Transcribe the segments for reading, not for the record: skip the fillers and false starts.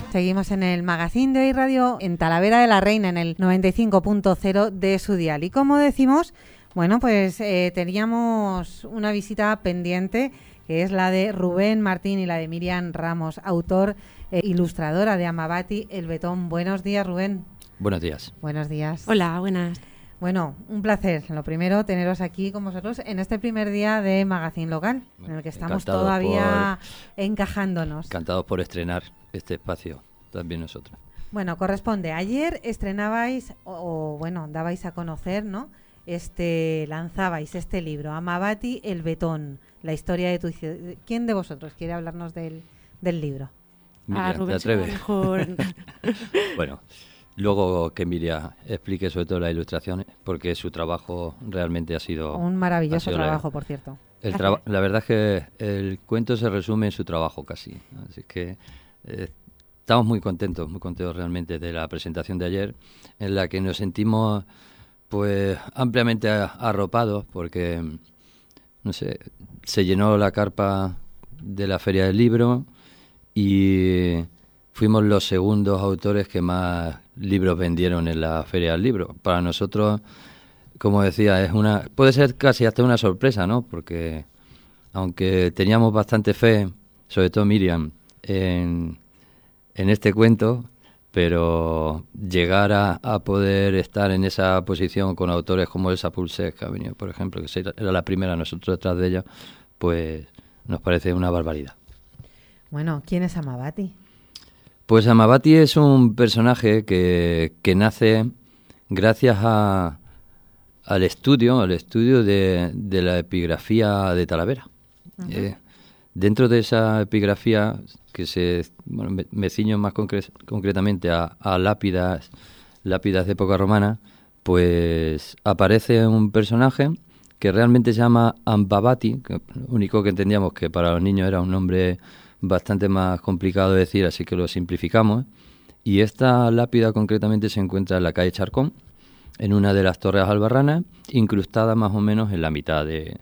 Seguimos en el Magazín de Hoy Radio en Talavera de la Reina, en el 95.0 de su dial. Y como decimos, bueno, pues teníamos una visita pendiente, que es la de Rubén Martín y la de Miriam Ramos, autor e ilustradora de Amabati, El Betón. Buenos días, Rubén. Buenos días. Buenos días. Hola, buenas. Bueno, un placer, lo primero, teneros aquí con vosotros en este primer día de Magazín Local, en el que estamos todavía encajándonos. Encantados por estrenar este espacio, también nosotros. Bueno, corresponde. Ayer estrenabais, o bueno, dabais a conocer, ¿no? Lanzabais este libro, Amabati, El Betón, la historia de tu ciudad. ¿Quién de vosotros quiere hablarnos del libro? Miriam, Rubén, ¿te atreves? Mejor. Bueno, luego que Miriam explique sobre todo las ilustraciones, porque su trabajo realmente ha sido... Un maravilloso trabajo, por cierto. La verdad es que el cuento se resume en su trabajo casi. Así que estamos muy contentos realmente de la presentación de ayer, en la que nos sentimos pues ampliamente arropados, porque, no sé, se llenó la carpa de la Feria del Libro y fuimos los segundos autores que más libros vendieron en la Feria del Libro. Para nosotros, como decía, puede ser casi hasta una sorpresa, ¿no? Porque aunque teníamos bastante fe, sobre todo Miriam, en este cuento, pero llegar a poder estar en esa posición con autores como Elsa Pulset, que ha venido, por ejemplo, que era la primera, nosotros detrás de ella, pues nos parece una barbaridad. Bueno, ¿quién es Amabati? Pues Amabati es un personaje que nace gracias al estudio de la epigrafía de Talavera. Uh-huh. Dentro de esa epigrafía, que me ciño más concretamente a lápidas de época romana, pues aparece un personaje que realmente se llama Amabati, que lo único que entendíamos que para los niños era un nombre bastante más complicado de decir, así que lo simplificamos. Y esta lápida concretamente se encuentra en la calle Charcón, en una de las torres albarranas, incrustada más o menos en la mitad de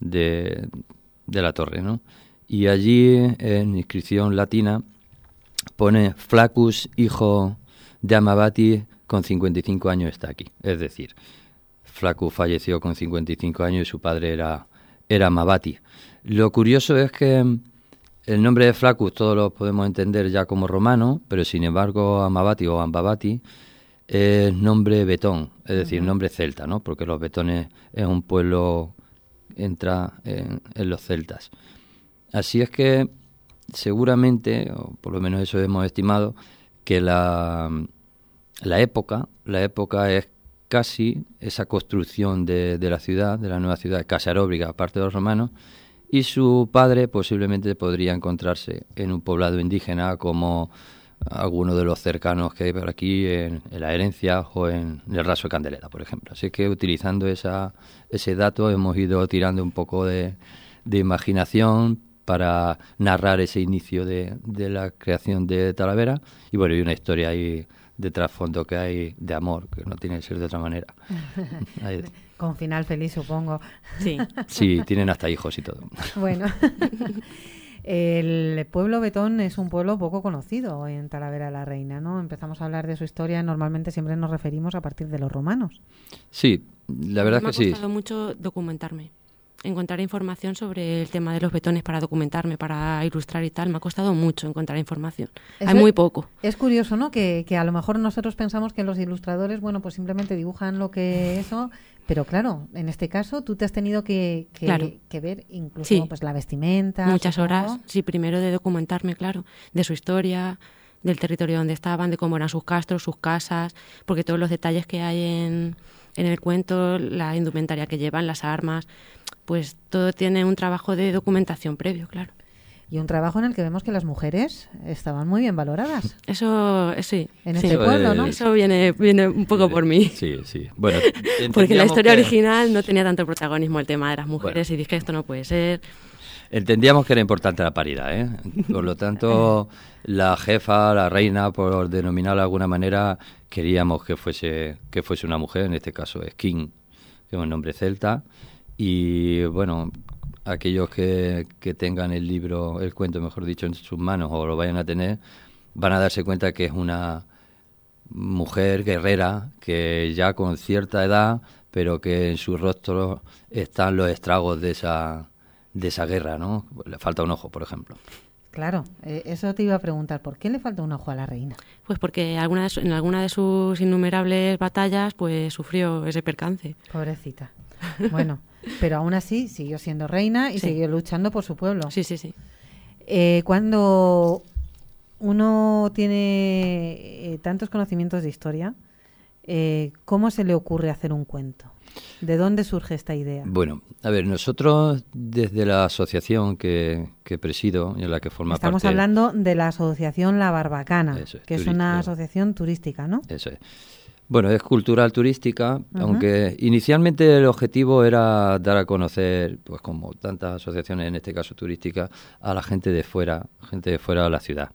la torre, ¿no? Y allí, en inscripción latina, pone Flaccus, hijo de Amabati, con 55 años está aquí. Es decir, Flaccus falleció con 55 años y su padre era Amabati. Lo curioso es que el nombre de Flaccus todos lo podemos entender ya como romano, pero sin embargo Amabati o Ambabati es nombre betón, es decir, nombre celta, ¿no? Porque los betones es un pueblo, entra en los celtas. Así es que seguramente, o por lo menos eso hemos estimado, que la época es casi esa construcción de la ciudad, de la nueva ciudad, Casaróbriga, aparte de los romanos, y su padre posiblemente podría encontrarse en un poblado indígena como alguno de los cercanos que hay por aquí, en la Herencia o en el Raso de Candelera, por ejemplo. Así que utilizando ese dato hemos ido tirando un poco de imaginación para narrar ese inicio de la creación de Talavera, y bueno, y una historia ahí de trasfondo que hay de amor, que no tiene que ser de otra manera. Con final feliz, supongo. Sí. Sí, tienen hasta hijos y todo. Bueno, el pueblo betón es un pueblo poco conocido en Talavera de la Reina, ¿no? Empezamos a hablar de su historia, normalmente siempre nos referimos a partir de los romanos. Sí, la verdad es que sí. Me ha costado mucho documentarme, encontrar información sobre el tema de los betones para documentarme, para ilustrar y tal. Me ha costado mucho encontrar información. Hay muy poco. Es curioso, ¿no? Que a lo mejor nosotros pensamos que los ilustradores, bueno, pues simplemente dibujan lo que eso, pero claro, en este caso tú te has tenido que ver incluso sí, pues la vestimenta. Muchas supongo. horas, sí, primero de documentarme, claro, de su historia, del territorio donde estaban, de cómo eran sus castros, sus casas, porque todos los detalles que hay en el cuento, la indumentaria que llevan, las armas, pues todo tiene un trabajo de documentación previo, claro. Y un trabajo en el que vemos que las mujeres estaban muy bien valoradas. Eso, sí. En este pueblo, ¿no? Eso viene un poco por mí. Sí, sí. Bueno, porque en la historia original no tenía tanto protagonismo el tema de las mujeres, y dije, esto no puede ser. Entendíamos que era importante la paridad, ¿eh? Por lo tanto, la jefa, la reina, por denominarla de alguna manera, queríamos que fuese una mujer, en este caso Skin, que es un nombre celta. Y bueno, aquellos que tengan el libro, el cuento, mejor dicho, en sus manos o lo vayan a tener, van a darse cuenta que es una mujer guerrera que ya con cierta edad, pero que en su rostro están los estragos de esa guerra, ¿no? Le falta un ojo, por ejemplo. Claro, eso te iba a preguntar, ¿por qué le falta un ojo a la reina? Pues porque en alguna de sus innumerables batallas pues sufrió ese percance. Pobrecita. Bueno, pero aún así siguió siendo reina y siguió luchando por su pueblo. Sí, sí, sí. Cuando uno tiene tantos conocimientos de historia, ¿cómo se le ocurre hacer un cuento? ¿De dónde surge esta idea? Bueno, a ver, nosotros desde la asociación que presido y en la que forma parte... Estamos hablando de la asociación La Barbacana, Eso es, que es una asociación turística, ¿no? Eso es. Bueno, es cultural turística, aunque inicialmente el objetivo era dar a conocer, pues como tantas asociaciones, en este caso turísticas, a la gente de fuera de la ciudad.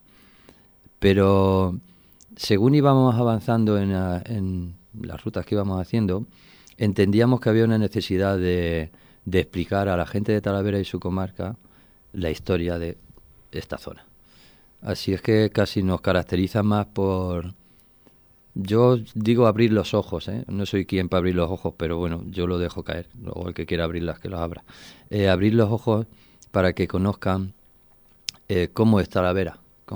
Pero según íbamos avanzando en las rutas que íbamos haciendo, entendíamos que había una necesidad de explicar a la gente de Talavera y su comarca la historia de esta zona. Así es que casi nos caracteriza más por... Yo digo abrir los ojos, ¿eh? No soy quien para abrir los ojos, pero bueno, yo lo dejo caer. Luego el que quiera abrirlas, que los abra. Abrir los ojos para que conozcan cómo es Talavera.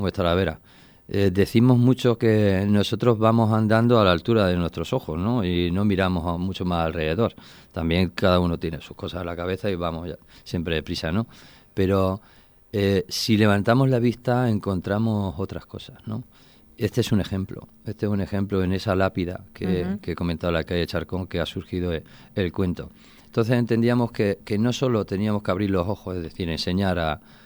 Decimos mucho que nosotros vamos andando a la altura de nuestros ojos, ¿no? Y no miramos mucho más alrededor. También cada uno tiene sus cosas en la cabeza y vamos ya, siempre deprisa, ¿no? Pero si levantamos la vista encontramos otras cosas, ¿no? Este es un ejemplo en esa lápida que he comentado, la calle Charcón, que ha surgido el cuento. Entonces entendíamos que no solo teníamos que abrir los ojos, es decir, enseñar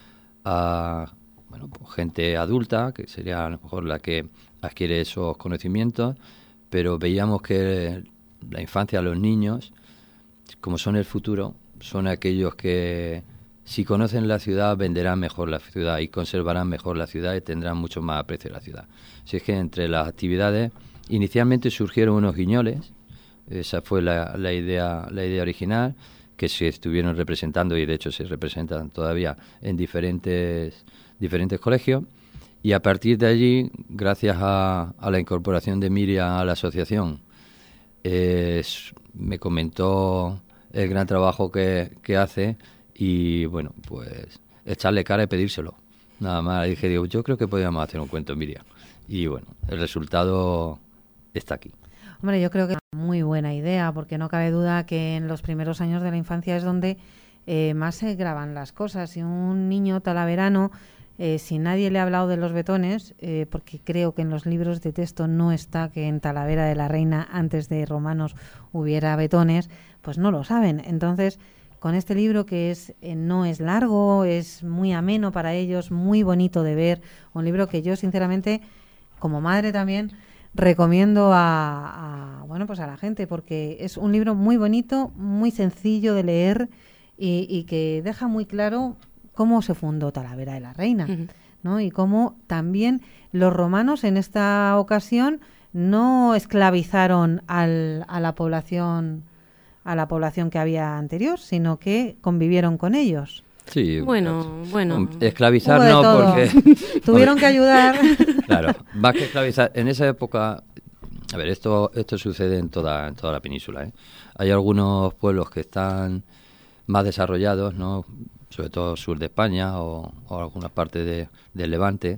a bueno, pues gente adulta, que sería a lo mejor la que adquiere esos conocimientos, pero veíamos que la infancia, los niños, como son el futuro, son aquellos que si conocen la ciudad venderán mejor la ciudad y conservarán mejor la ciudad y tendrán mucho más aprecio a la ciudad. Así es que entre las actividades inicialmente surgieron unos guiñoles, esa fue la idea original, que se estuvieron representando y de hecho se representan todavía en diferentes colegios, y a partir de allí, gracias a la incorporación de Miriam a la asociación, me comentó el gran trabajo que hace y bueno, pues echarle cara y pedírselo. Nada más digo, yo creo que podríamos hacer un cuento, Miriam. Y bueno, el resultado está aquí. Hombre, yo creo que es una muy buena idea, porque no cabe duda que en los primeros años de la infancia es donde más se graban las cosas. Si un niño talaverano, si nadie le ha hablado de los Betones, porque creo que en los libros de texto no está que en Talavera de la Reina antes de romanos hubiera Betones, pues no lo saben. Entonces, con este libro que no es largo, es muy ameno para ellos, muy bonito de ver, un libro que yo sinceramente, como madre también, recomiendo a la gente, porque es un libro muy bonito, muy sencillo de leer y que deja muy claro cómo se fundó Talavera de la Reina, ¿no? Y cómo también los romanos en esta ocasión no esclavizaron a la población que había anterior, sino que convivieron con ellos. Sí, bueno. Esclavizar no, porque... Tuvieron que ayudar. Claro, más que esclavizar. En esa época, a ver, esto sucede en toda la península, ¿eh? Hay algunos pueblos que están más desarrollados, ¿no? Sobre todo sur de España o algunas partes del Levante,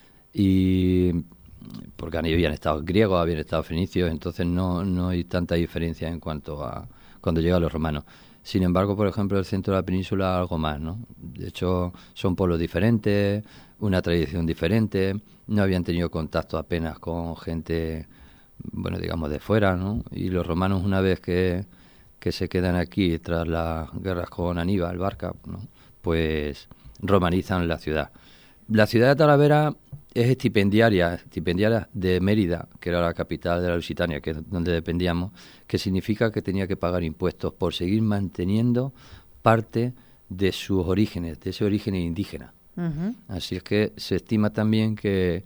y porque habían estado griegos, habían estado fenicios, entonces no hay tanta diferencia en cuanto a cuando llegan los romanos. Sin embargo, por ejemplo, el centro de la península algo más, ¿no? De hecho, son pueblos diferentes, una tradición diferente, no habían tenido contacto apenas con gente, bueno, digamos, de fuera, ¿no? Y los romanos, una vez que se quedan aquí tras las guerras con Aníbal Barca, ¿no? Pues romanizan la ciudad. La ciudad de Talavera es estipendiaria de Mérida, que era la capital de la Lusitania, que es donde dependíamos, que significa que tenía que pagar impuestos por seguir manteniendo parte de sus orígenes, de ese origen indígena. Así es que se estima también que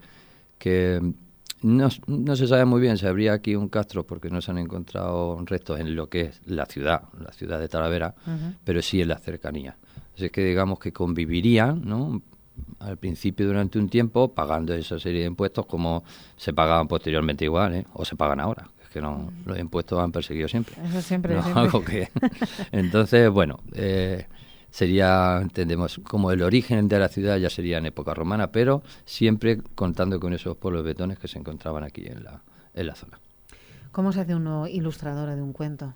no se sabe muy bien si habría aquí un castro, porque no se han encontrado restos en lo que es la ciudad de Talavera, pero sí en la cercanía. Así es que digamos que convivirían, ¿no? al principio durante un tiempo pagando esa serie de impuestos como se pagaban posteriormente igual, ¿eh? O se pagan ahora. Es que no, los impuestos han perseguido siempre. Eso siempre, No, siempre. algo que... Entonces, bueno, sería, entendemos, como el origen de la ciudad ya sería en época romana, pero siempre contando con esos pueblos betones que se encontraban aquí en la zona. ¿Cómo se hace uno ilustradora de un cuento?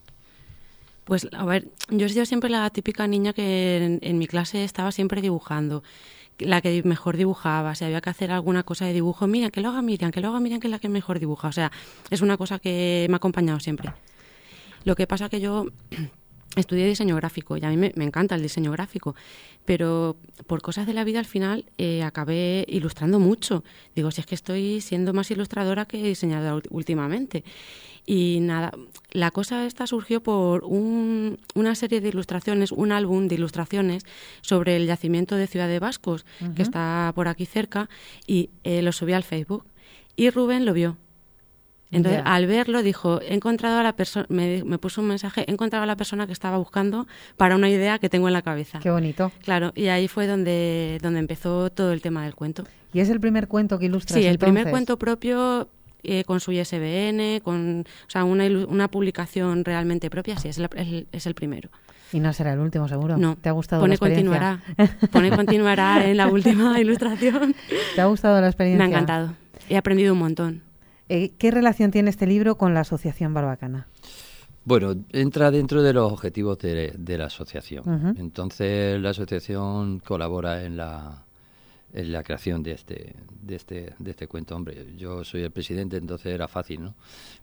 Pues, a ver, yo he sido siempre la típica niña que en mi clase estaba siempre dibujando, la que mejor dibujaba. Si había que hacer alguna cosa de dibujo, mira, que lo haga Miriam, que es la que mejor dibuja. O sea, es una cosa que me ha acompañado siempre. Lo que pasa que yo estudié diseño gráfico y a mí me encanta el diseño gráfico, pero por cosas de la vida al final acabé ilustrando mucho. Digo, si es que estoy siendo más ilustradora que diseñadora últimamente. Y nada, la cosa esta surgió por una serie de ilustraciones, un álbum de ilustraciones sobre el yacimiento de Ciudad de Vascos, que está por aquí cerca, y lo subí al Facebook. Y Rubén lo vio. Entonces, al verlo, dijo, he encontrado a la persona, me puso un mensaje, he encontrado a la persona que estaba buscando para una idea que tengo en la cabeza. Qué bonito. Claro, y ahí fue donde empezó todo el tema del cuento. ¿Y es el primer cuento que ilustras? Sí, el entonces? primer cuento propio, con su ISBN, o sea, una publicación realmente propia, sí, es el primero. Y no será el último, seguro. No. ¿Te ha gustado la experiencia? Pone continuará en la última ilustración. ¿Te ha gustado la experiencia? Me ha encantado. He aprendido un montón. ¿Qué relación tiene este libro con la Asociación Barbacana? Bueno, entra dentro de los objetivos de la asociación. Uh-huh. Entonces, la asociación colabora en la creación de este cuento. Hombre, yo soy el presidente, entonces era fácil, ¿no?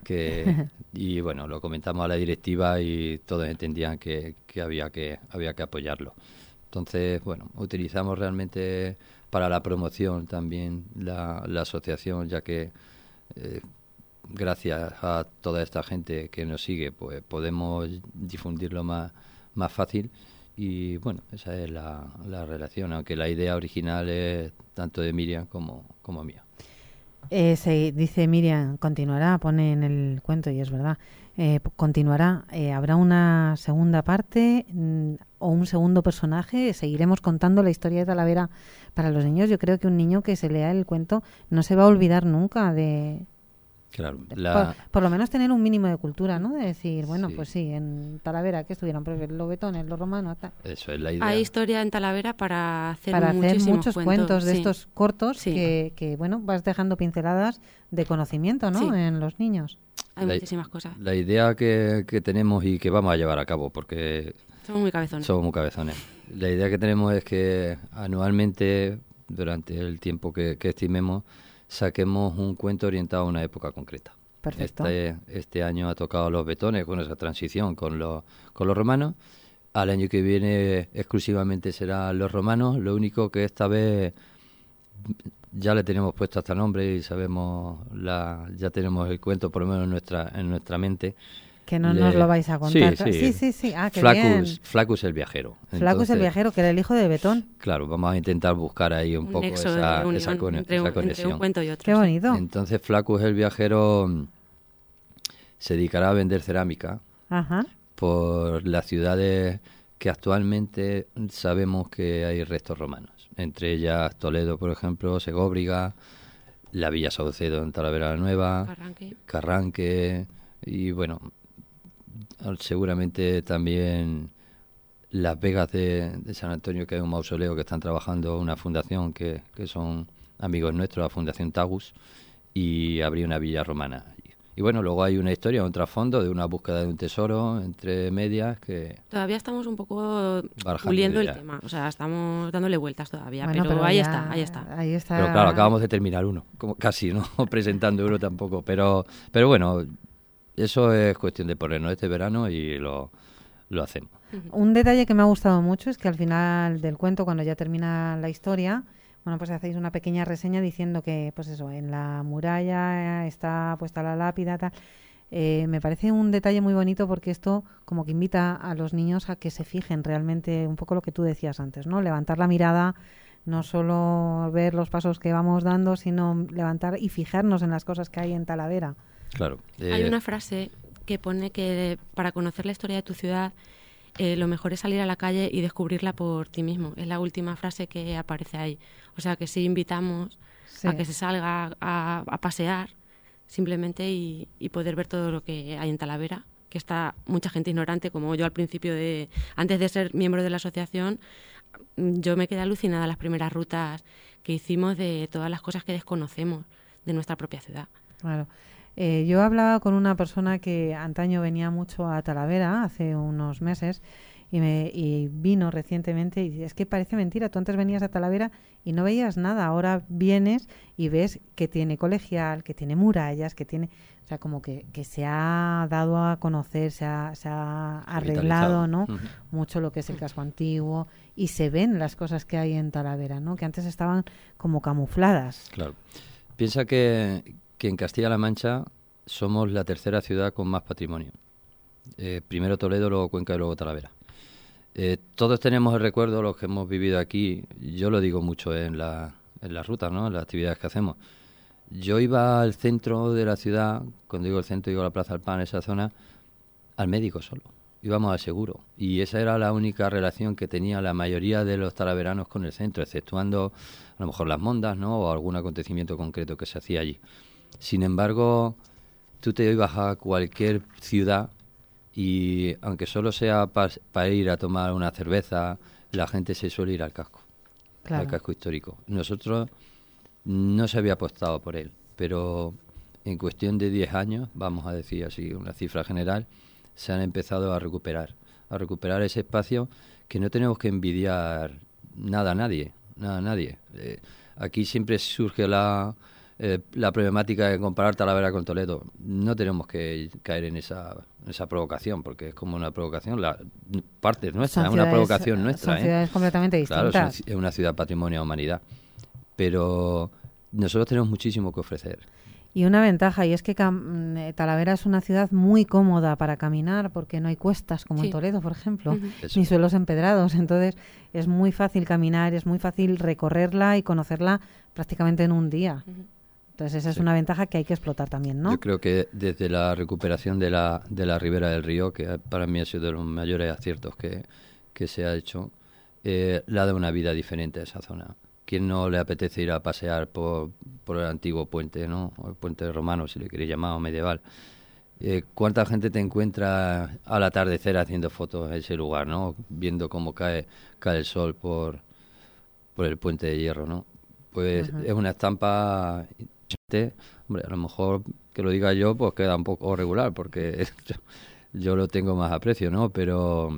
Y bueno, lo comentamos a la directiva y todos entendían que había que apoyarlo. Entonces, bueno, utilizamos realmente para la promoción también la asociación, ya que gracias a toda esta gente que nos sigue, pues podemos difundirlo más fácil. Y bueno, esa es la relación, aunque la idea original es tanto de Miriam como mía. Se dice Miriam, continuará, pone en el cuento, y es verdad, continuará. ¿Habrá una segunda parte o un segundo personaje? ¿Seguiremos contando la historia de Talavera para los niños? Yo creo que un niño que se lea el cuento no se va a olvidar nunca de... Claro, por lo menos tener un mínimo de cultura, ¿no? De decir, bueno, sí. Pues sí, en Talavera, ¿qué estuvieron? Pues los betones, los romanos, tal. Eso es la idea. Hay historia en Talavera para hacer muchos cuentos de sí. estos cortos sí. que, bueno, vas dejando pinceladas de conocimiento, ¿no? Sí. En los niños. Hay muchísimas cosas. La idea que tenemos y que vamos a llevar a cabo, porque... Somos muy cabezones. La idea que tenemos es que anualmente, durante el tiempo que estimemos, saquemos un cuento orientado a una época concreta. Perfecto. Este año ha tocado los betones con esa transición con los romanos. Al año que viene exclusivamente serán los romanos. Lo único que esta vez ya le tenemos puesto hasta nombre y sabemos ya tenemos el cuento por lo menos en nuestra mente. Que no nos lo vais a contar. Sí. Ah, qué bien. Flacus el viajero. Flacus el viajero, que era el hijo de Betón. Claro, vamos a intentar buscar ahí un poco esa conexión. Entre un cuento y otro. Qué bonito. Entonces Flacus el viajero se dedicará a vender cerámica. Ajá. Por las ciudades que actualmente sabemos que hay restos romanos. Entre ellas Toledo, por ejemplo, Segóbriga, la Villa Saucedo en Talavera la Nueva, Carranque y bueno... Seguramente también Las Vegas de San Antonio, que hay un mausoleo que están trabajando una fundación que son amigos nuestros, la Fundación Tagus, y habría una villa romana. Y bueno, luego hay una historia, un trasfondo de una búsqueda de un tesoro entre medias que... Todavía estamos un poco puliendo el tema, o sea, estamos dándole vueltas todavía, bueno, pero ahí está. Pero claro, acabamos de terminar uno, como casi, ¿no? Presentando uno tampoco, pero bueno... Eso es cuestión de ponernos este verano y lo hacemos. Un detalle que me ha gustado mucho es que al final del cuento, cuando ya termina la historia, bueno, pues hacéis una pequeña reseña diciendo que, pues eso, en la muralla está puesta la lápida, tal. Me parece un detalle muy bonito porque esto como que invita a los niños a que se fijen realmente un poco lo que tú decías antes, ¿no? Levantar la mirada, no solo ver los pasos que vamos dando, sino levantar y fijarnos en las cosas que hay en Talavera. Claro. Hay una frase que pone que para conocer la historia de tu ciudad lo mejor es salir a la calle y descubrirla por ti mismo. Es la última frase que aparece ahí. O sea que sí invitamos a que se salga a pasear simplemente y poder ver todo lo que hay en Talavera, que está mucha gente ignorante, como yo al principio, antes de ser miembro de la asociación, yo me quedé alucinada las primeras rutas que hicimos de todas las cosas que desconocemos de nuestra propia ciudad. Claro. Yo hablaba con una persona que antaño venía mucho a Talavera, hace unos meses, y vino recientemente y dice, es que parece mentira, tú antes venías a Talavera y no veías nada, ahora vienes y ves que tiene colegial, que tiene murallas, que tiene... O sea, como que se ha dado a conocer, se ha arreglado, ¿no? Uh-huh. Mucho lo que es el casco antiguo y se ven las cosas que hay en Talavera, ¿no? Que antes estaban como camufladas. Claro. Piensa que en Castilla-La Mancha somos la tercera ciudad con más patrimonio. Primero Toledo, luego Cuenca y luego Talavera. Todos tenemos el recuerdo, los que hemos vivido aquí, yo lo digo mucho en las rutas, ¿no? En las actividades que hacemos. Yo iba al centro de la ciudad, cuando digo el centro digo la Plaza del Pan, esa zona, al médico solo. Íbamos al seguro. Y esa era la única relación que tenía la mayoría de los talaveranos con el centro, exceptuando a lo mejor las mondas, ¿no? O algún acontecimiento concreto que se hacía allí. Sin embargo, tú te ibas a cualquier ciudad y aunque solo sea para ir a tomar una cerveza, la gente se suele ir al casco, claro, al casco histórico. Nosotros no se había apostado por él, pero en cuestión de 10 años, vamos a decir así, una cifra general, se han empezado a recuperar ese espacio que no tenemos que envidiar nada a nadie. Aquí siempre surge la problemática de comparar Talavera con Toledo. No tenemos que caer en esa provocación, porque es como una provocación, la parte es nuestra, es una provocación nuestra. Son ciudades completamente distintas. Claro, es una ciudad patrimonio de la humanidad. Pero nosotros tenemos muchísimo que ofrecer. Y una ventaja, y es que Talavera es una ciudad muy cómoda para caminar, porque no hay cuestas como en Toledo, por ejemplo, ni suelos empedrados. Entonces es muy fácil caminar, es muy fácil recorrerla y conocerla prácticamente en un día. Entonces esa es una ventaja que hay que explotar también, ¿no? Yo creo que desde la recuperación de la ribera del río, que para mí ha sido de los mayores aciertos que se ha hecho, le ha dado una vida diferente a esa zona. ¿Quién no le apetece ir a pasear por el antiguo puente, ¿no? O el puente romano, si le queréis llamar, o medieval? ¿Cuánta gente te encuentra al atardecer haciendo fotos en ese lugar, ¿no? Viendo cómo cae el sol por el puente de hierro, ¿no? Pues es una estampa... Hombre, a lo mejor que lo diga yo, pues queda un poco regular, porque yo lo tengo más aprecio, ¿no? Pero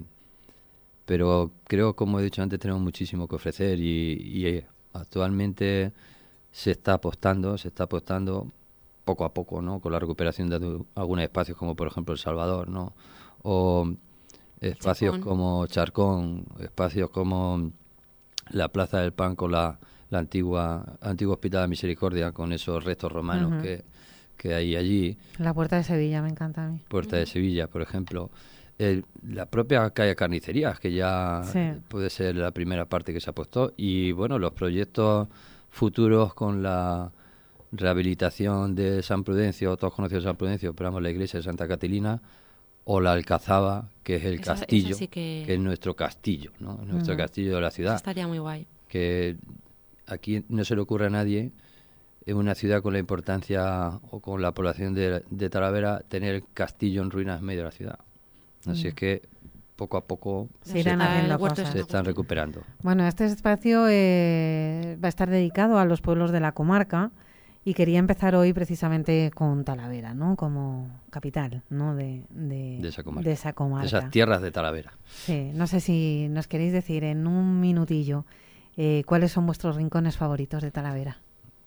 creo, como he dicho antes, tenemos muchísimo que ofrecer y actualmente se está apostando poco a poco, ¿no? Con la recuperación de algunos espacios como por ejemplo El Salvador, ¿no? O espacios Charcón, como Charcón, espacios como la Plaza del Pan con la antiguo Hospital de Misericordia, con esos restos romanos que hay allí. La Puerta de Sevilla me encanta a mí. Puerta de Sevilla, por ejemplo. La propia calle Carnicerías, que ya puede ser la primera parte que se apostó, y bueno, los proyectos futuros con la rehabilitación de San Prudencio, todos conocidos San Prudencio, pero vamos, la iglesia de Santa Catilina, o la Alcazaba, que es el castillo, sí que es nuestro castillo, ¿no? Nuestro castillo de la ciudad. Eso estaría muy guay. Que aquí no se le ocurre a nadie, en una ciudad con la importancia o con la población de Talavera, tener el castillo en ruinas en medio de la ciudad. Así es que poco a poco se están recuperando. Bueno, este espacio va a estar dedicado a los pueblos de la comarca y quería empezar hoy precisamente con Talavera, ¿no? Como capital, ¿no? de esa comarca. De esas tierras de Talavera. Sí, no sé si nos queréis decir en un minutillo cuáles son vuestros rincones favoritos de Talavera.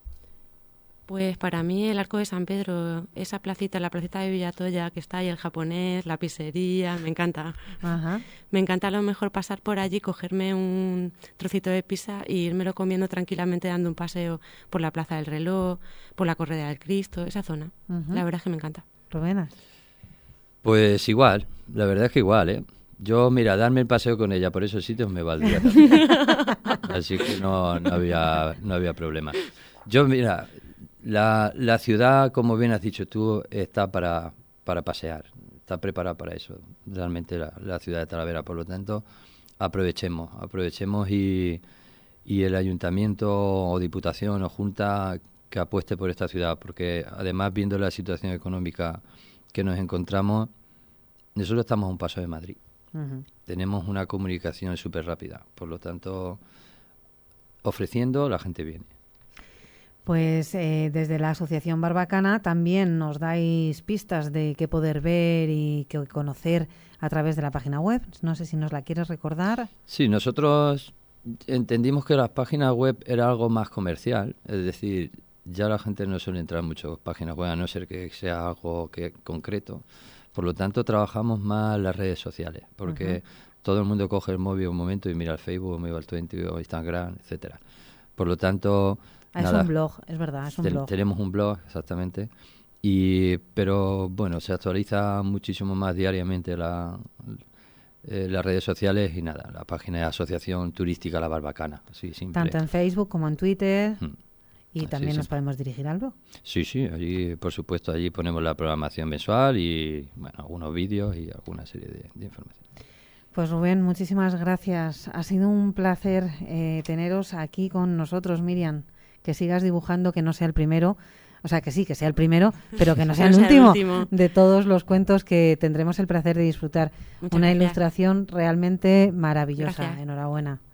Pues para mí el Arco de San Pedro, esa placita, la placita de Villatoya, que está ahí el japonés, la pizzería, me encanta. Ajá. Me encanta a lo mejor pasar por allí, cogerme un trocito de pizza e irmelo comiendo tranquilamente dando un paseo por la Plaza del Reloj, por la Correa del Cristo, esa zona. La verdad es que me encanta. ¿Rubén? Pues igual, la verdad es que igual, ¿eh? Yo, mira, darme el paseo con ella por esos sitios me valdría también. Así que no había problema. Yo, mira... La ciudad, como bien has dicho tú, está para pasear. preparada para eso, realmente la ciudad de Talavera. Por lo tanto, aprovechemos y el ayuntamiento o diputación o junta que apueste por esta ciudad, porque además, viendo la situación económica que nos encontramos, nosotros estamos a un paso de Madrid. Uh-huh. Tenemos una comunicación súper rápida, por lo tanto, ofreciendo, la gente viene. Pues desde la Asociación Barbacana también nos dais pistas de qué poder ver y qué conocer a través de la página web. No sé si nos la quieres recordar. Sí, nosotros entendimos que las páginas web era algo más comercial, es decir, ya la gente no suele entrar mucho en páginas web, a no ser que sea algo concreto. Por lo tanto, trabajamos más las redes sociales, porque todo el mundo coge el móvil un momento y mira el Facebook, mira el Twitter o Instagram, etcétera. Por lo tanto... Es un blog, es verdad, es un blog. Tenemos un blog, exactamente. Pero bueno, se actualiza muchísimo más diariamente las redes sociales y nada, la página de Asociación Turística La Barbacana, así simple. Tanto en Facebook como en Twitter. Y también nos podemos dirigir al blog. Sí, allí, por supuesto, allí ponemos la programación mensual y, bueno, algunos vídeos y alguna serie de información. Pues Rubén, muchísimas gracias. Ha sido un placer teneros aquí con nosotros, Miriam. Que sigas dibujando, que no sea el primero, o sea, que sí, que sea el primero, pero que no sea el último de todos los cuentos que tendremos el placer de disfrutar. Muchas gracias. Ilustración realmente maravillosa. Gracias. Enhorabuena.